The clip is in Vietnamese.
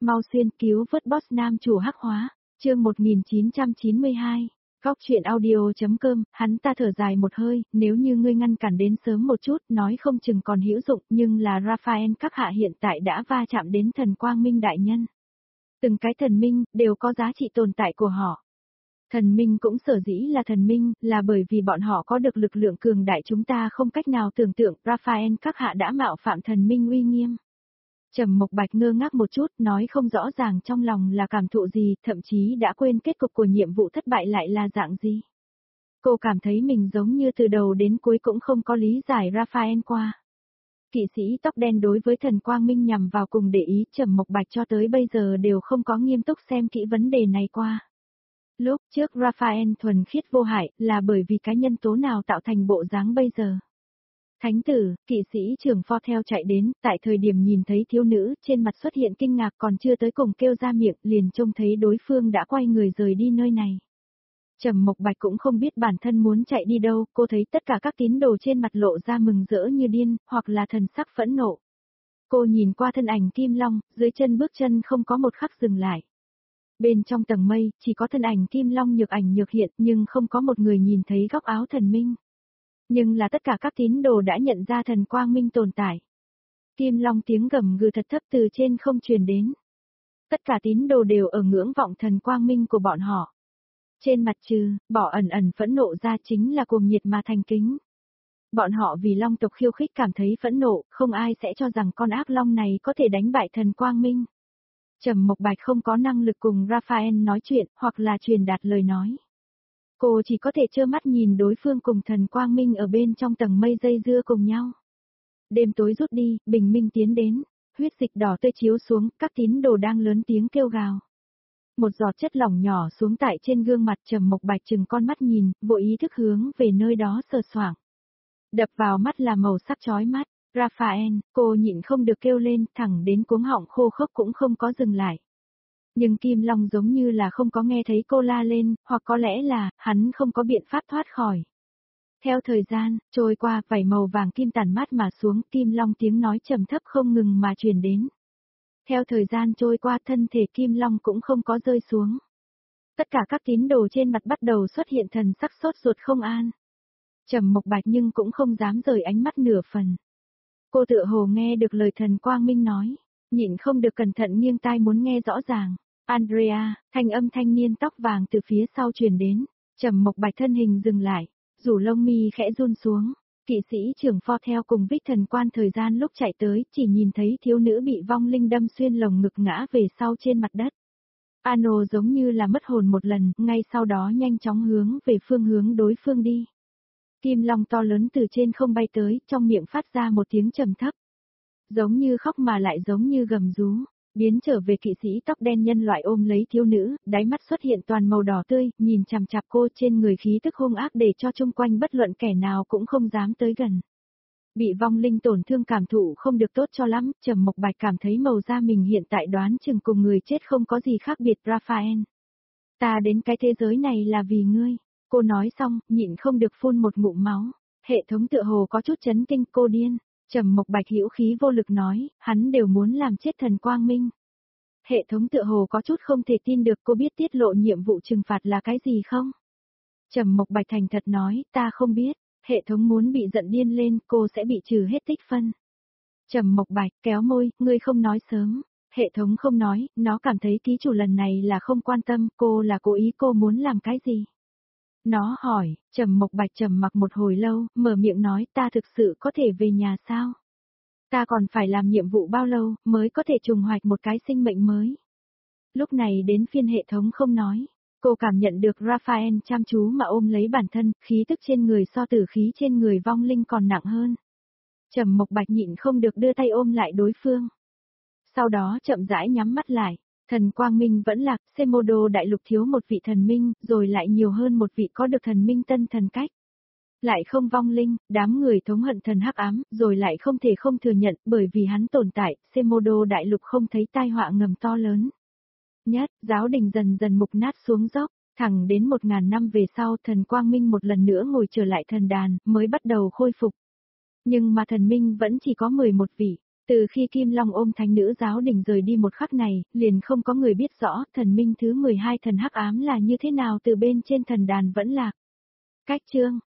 mau xuyên cứu vớt boss nam chủ hắc hóa, chương 1992. Góc chuyện audio.com, hắn ta thở dài một hơi, nếu như ngươi ngăn cản đến sớm một chút, nói không chừng còn hữu dụng, nhưng là Raphael các hạ hiện tại đã va chạm đến thần quang minh đại nhân. Từng cái thần minh, đều có giá trị tồn tại của họ. Thần minh cũng sở dĩ là thần minh, là bởi vì bọn họ có được lực lượng cường đại chúng ta không cách nào tưởng tượng, Raphael các hạ đã mạo phạm thần minh uy nghiêm. Trầm Mộc Bạch ngơ ngác một chút, nói không rõ ràng trong lòng là cảm thụ gì, thậm chí đã quên kết cục của nhiệm vụ thất bại lại là dạng gì. Cô cảm thấy mình giống như từ đầu đến cuối cũng không có lý giải Raphael qua. Kỵ sĩ tóc đen đối với thần quang minh nhằm vào cùng để ý, Trầm Mộc Bạch cho tới bây giờ đều không có nghiêm túc xem kỹ vấn đề này qua. Lúc trước Raphael thuần khiết vô hại, là bởi vì cái nhân tố nào tạo thành bộ dáng bây giờ. Thánh tử, kỵ sĩ trưởng pho theo chạy đến, tại thời điểm nhìn thấy thiếu nữ, trên mặt xuất hiện kinh ngạc còn chưa tới cùng kêu ra miệng, liền trông thấy đối phương đã quay người rời đi nơi này. Trầm Mộc Bạch cũng không biết bản thân muốn chạy đi đâu, cô thấy tất cả các tín đồ trên mặt lộ ra mừng rỡ như điên, hoặc là thần sắc phẫn nộ. Cô nhìn qua thân ảnh Kim Long, dưới chân bước chân không có một khắc dừng lại. Bên trong tầng mây, chỉ có thân ảnh Kim Long nhược ảnh nhược hiện, nhưng không có một người nhìn thấy góc áo thần minh. Nhưng là tất cả các tín đồ đã nhận ra thần quang minh tồn tại. Kim Long tiếng gầm gừ thật thấp từ trên không truyền đến. Tất cả tín đồ đều ở ngưỡng vọng thần quang minh của bọn họ. Trên mặt trừ, bỏ ẩn ẩn phẫn nộ ra chính là cuồng nhiệt mà thành kính. Bọn họ vì Long tộc khiêu khích cảm thấy phẫn nộ, không ai sẽ cho rằng con ác Long này có thể đánh bại thần quang minh. Trầm Mộc Bạch không có năng lực cùng Raphael nói chuyện, hoặc là truyền đạt lời nói. Cô chỉ có thể trơ mắt nhìn đối phương cùng thần quang minh ở bên trong tầng mây dây dưa cùng nhau. Đêm tối rút đi, bình minh tiến đến, huyết dịch đỏ tươi chiếu xuống, các tín đồ đang lớn tiếng kêu gào. Một giọt chất lỏng nhỏ xuống tại trên gương mặt Trầm Mộc Bạch chừng con mắt nhìn, vội ý thức hướng về nơi đó sờ soạng. Đập vào mắt là màu sắc chói mắt, Raphael, cô nhịn không được kêu lên, thẳng đến cuống họng khô khốc cũng không có dừng lại. Nhưng Kim Long giống như là không có nghe thấy cô la lên, hoặc có lẽ là, hắn không có biện pháp thoát khỏi. Theo thời gian, trôi qua, vảy màu vàng kim tản mát mà xuống, Kim Long tiếng nói trầm thấp không ngừng mà truyền đến. Theo thời gian trôi qua, thân thể Kim Long cũng không có rơi xuống. Tất cả các tín đồ trên mặt bắt đầu xuất hiện thần sắc sốt ruột không an. Trầm Mộc Bạch nhưng cũng không dám rời ánh mắt nửa phần. Cô tựa hồ nghe được lời thần quang minh nói, nhịn không được cẩn thận nghiêng tai muốn nghe rõ ràng. Andrea, thanh âm thanh niên tóc vàng từ phía sau truyền đến, Trầm Mộc Bạch thân hình dừng lại, rủ lông mi khẽ run xuống, kỵ sĩ trưởng pho theo cùng Vích thần quan thời gian lúc chạy tới, chỉ nhìn thấy thiếu nữ bị vong linh đâm xuyên lồng ngực ngã về sau trên mặt đất. Ano giống như là mất hồn một lần, ngay sau đó nhanh chóng hướng về phương hướng đối phương đi. Kim Long to lớn từ trên không bay tới, trong miệng phát ra một tiếng trầm thấp. Giống như khóc mà lại giống như gầm rú. Biến trở về kỵ sĩ tóc đen nhân loại ôm lấy thiếu nữ, đáy mắt xuất hiện toàn màu đỏ tươi, nhìn chằm chằm cô trên người khí tức hung ác để cho chung quanh bất luận kẻ nào cũng không dám tới gần. Bị vong linh tổn thương cảm thụ không được tốt cho lắm, Trầm Mộc Bạch cảm thấy màu da mình hiện tại đoán chừng cùng người chết không có gì khác biệt. Raphael, ta đến cái thế giới này là vì ngươi. Cô nói xong, nhịn không được phun một ngụm máu. Hệ thống tựa hồ có chút chấn kinh, cô điên. Trầm Mộc Bạch hữu khí vô lực nói, hắn đều muốn làm chết thần quang minh. Hệ thống tựa hồ có chút không thể tin được, cô biết tiết lộ nhiệm vụ trừng phạt là cái gì không? Trầm Mộc Bạch thành thật nói, ta không biết. Hệ thống muốn bị giận điên lên, cô sẽ bị trừ hết tích phân. Trầm Mộc Bạch kéo môi, ngươi không nói sớm. Hệ thống không nói, nó cảm thấy ký chủ lần này là không quan tâm, cô là cố ý, cô muốn làm cái gì? Nó hỏi, Trầm Mộc Bạch trầm mặc một hồi lâu, mở miệng nói, ta thực sự có thể về nhà sao? Ta còn phải làm nhiệm vụ bao lâu, mới có thể trùng hoạch một cái sinh mệnh mới? Lúc này đến phiên hệ thống không nói, cô cảm nhận được Raphael chăm chú mà ôm lấy bản thân, khí tức trên người so tử khí trên người vong linh còn nặng hơn. Trầm Mộc Bạch nhịn không được đưa tay ôm lại đối phương. Sau đó chậm rãi nhắm mắt lại. Thần quang minh vẫn lạc, Semodo đại lục thiếu một vị thần minh, rồi lại nhiều hơn một vị có được thần minh tân thần cách. Lại không vong linh, đám người thống hận thần hắc ám, rồi lại không thể không thừa nhận, bởi vì hắn tồn tại, Semodo đại lục không thấy tai họa ngầm to lớn. Nhất, giáo đình dần dần mục nát xuống dốc, thẳng đến 1000 năm về sau thần quang minh một lần nữa ngồi trở lại thần đàn, mới bắt đầu khôi phục. Nhưng mà thần minh vẫn chỉ có 11 vị. Từ khi Kim Long ôm thánh nữ giáo đình rời đi một khắc này, liền không có người biết rõ thần minh thứ 12 thần hắc ám là như thế nào từ bên trên thần đàn vẫn lạc. Cách chương